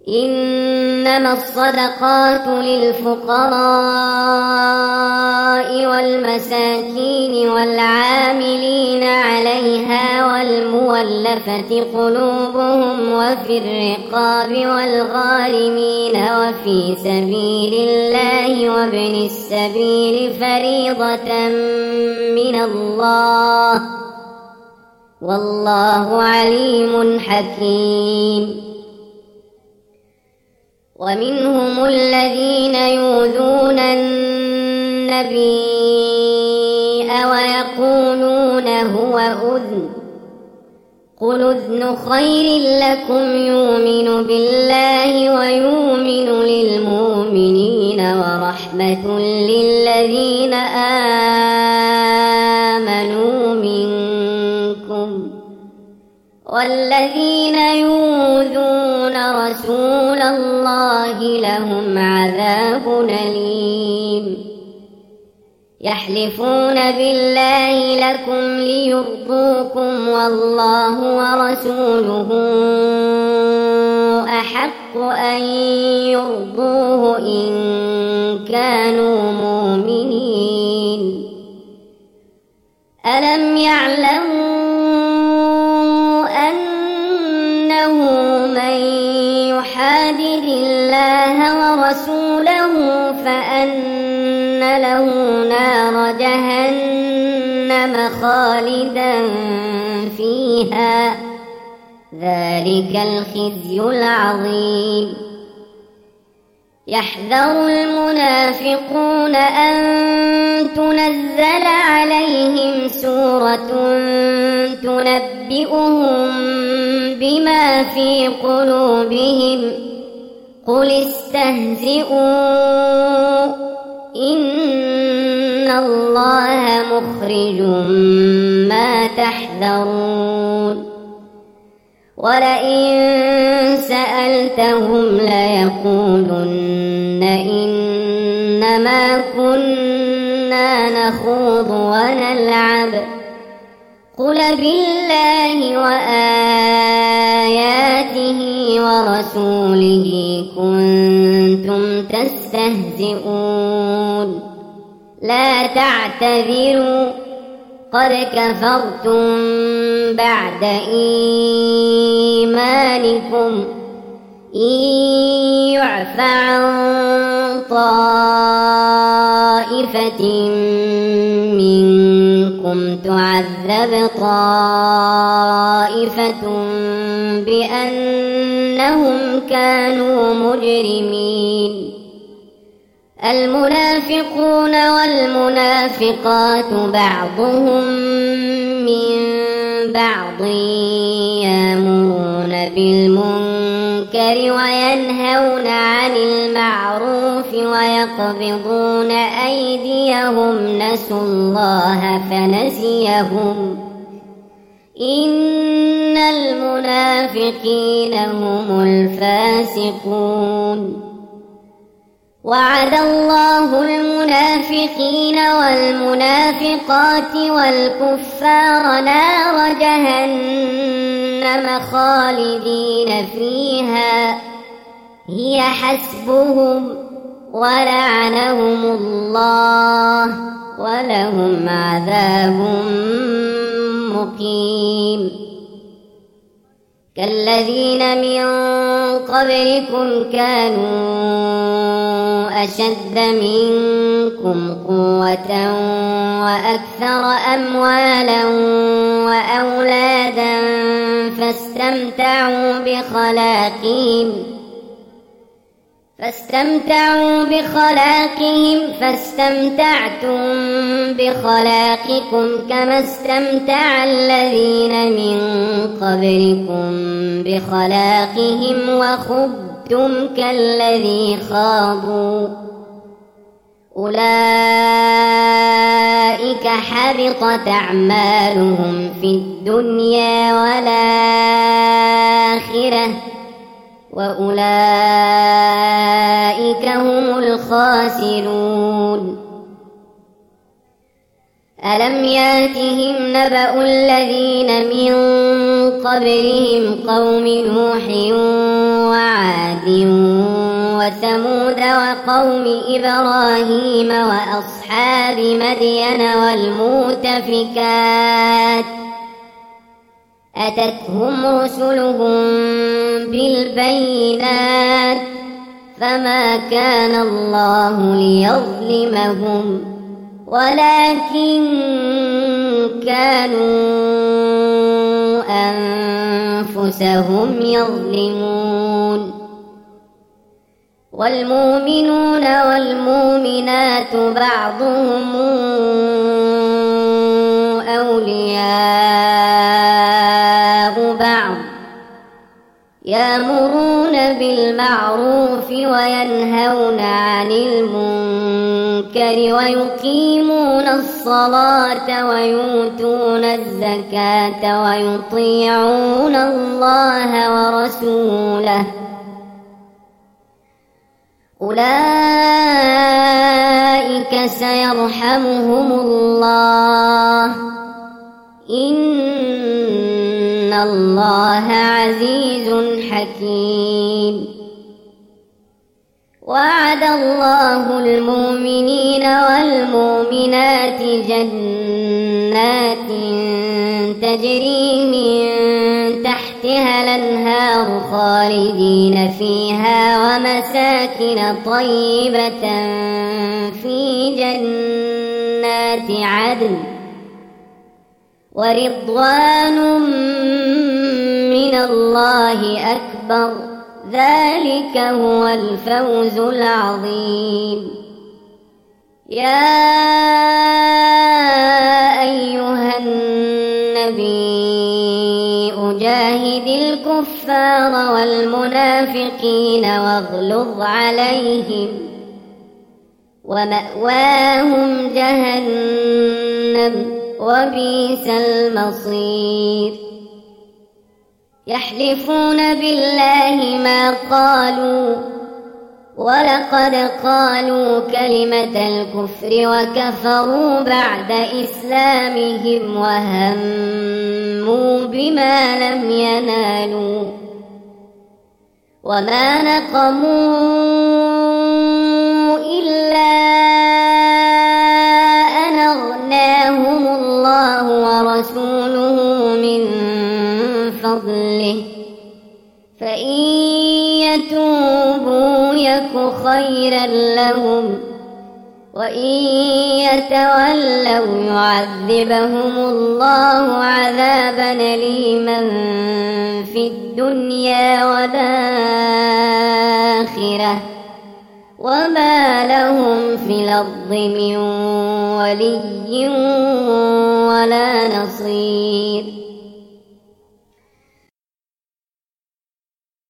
إنما الصدقات للفقراء والمساكين والعاملين عليها والمولفة قلوبهم وفي الرقاب والغارمين وفي سبيل الله وابن السبيل فريضة من الله والله عليم حكيم. ومنهم الذين يؤذون النبي ويقولون هو أذن قل أذن خير لكم يؤمن بالله ويؤمن للمؤمنين ورحمة للذين آمنوا منكم والذين يؤذون رسول الله لهم عذاب أليم. يحلفون بالله لكم ليرضوكم والله ورسوله أحق أن يرضوه إن كانوا مؤمنين. ألم يعلموا أنه من يحادد الله ورسوله فأن له نار جهنم خالدا فيها ذلك الخزي العظيم. يحذر المنافقون أن تنزل عليهم سورة تنبئهم بما في قلوبهم قل استهزئوا إن الله مخرج ما تحذرون. ولئن سألتهم ليقولن إنما كنا نخوض ونلعب قل بالله وآياته ورسوله كنتم تستهزئون لا تعتذروا قد كفرتم بعد إيمانكم إن يعف عن طائفة منكم تعذب طائفة بأنهم كانوا مجرمين. المنافقون والمنافقات بعضهم من بعض يأمرون بالمنكر وينهون عن المعروف ويقبضون أيديهم نسوا الله فنسيهم إن المنافقين هم الفاسقون. وعد الله المنافقين والمنافقات والكفار نار جهنم خالدين فيها هي حسبهم ولعنهم الله ولهم عذاب مقيم. كالذين من قبلكم كانوا أشد منكم قوة وأكثر أموالا وأولادا فاستمتعتم بخلاقكم كما استمتع الذين من قبلكم بخلاقهم وخضتم كالذي خاضوا أولئك حبطت أعمالهم في الدنيا والآخرة وأولئك هم الخاسرون. ألم ياتهم نبأ الذين من قبلهم قوم نوح وعاد وثمود وقوم إبراهيم وأصحاب مدين والمؤتفكات أتتهم رسلهم بالبينات فما كان الله ليظلمهم ولكن كانوا أنفسهم يظلمون والمؤمنون والمؤمنات بعضهم أولياء بعض يأمرون بالمعروف وينهون عن المنكر ويقيمون الصلاة ويؤتون الزكاة ويطيعون الله ورسوله أولئك سيرحمهم الله إن الله عزيز حكيم وعد الله المؤمنين والمؤمنات جنات تجري من تحتها الأنهار خالدين فيها ومساكن طيبة في جنات عدن ورضوان من الله أكبر ذلك هو الفوز العظيم يا أيها النبي جاهد الكفار والمنافقين واغلظ عليهم ومأواهم جهنم وبئس المصير يحلفون بالله ما قالوا ولقد قالوا كلمة الكفر وكفروا بعد إسلامهم وهموا بما لم ينالوا وما نقموا إلا أن أغناهم الله ورسوله من فضله فإن يتوبوا يك خيرا لهم وإن يتولوا يعذبهم الله عذابا أليما في الدنيا والآخرة وما لهم في الأرض من ولي ولا نصير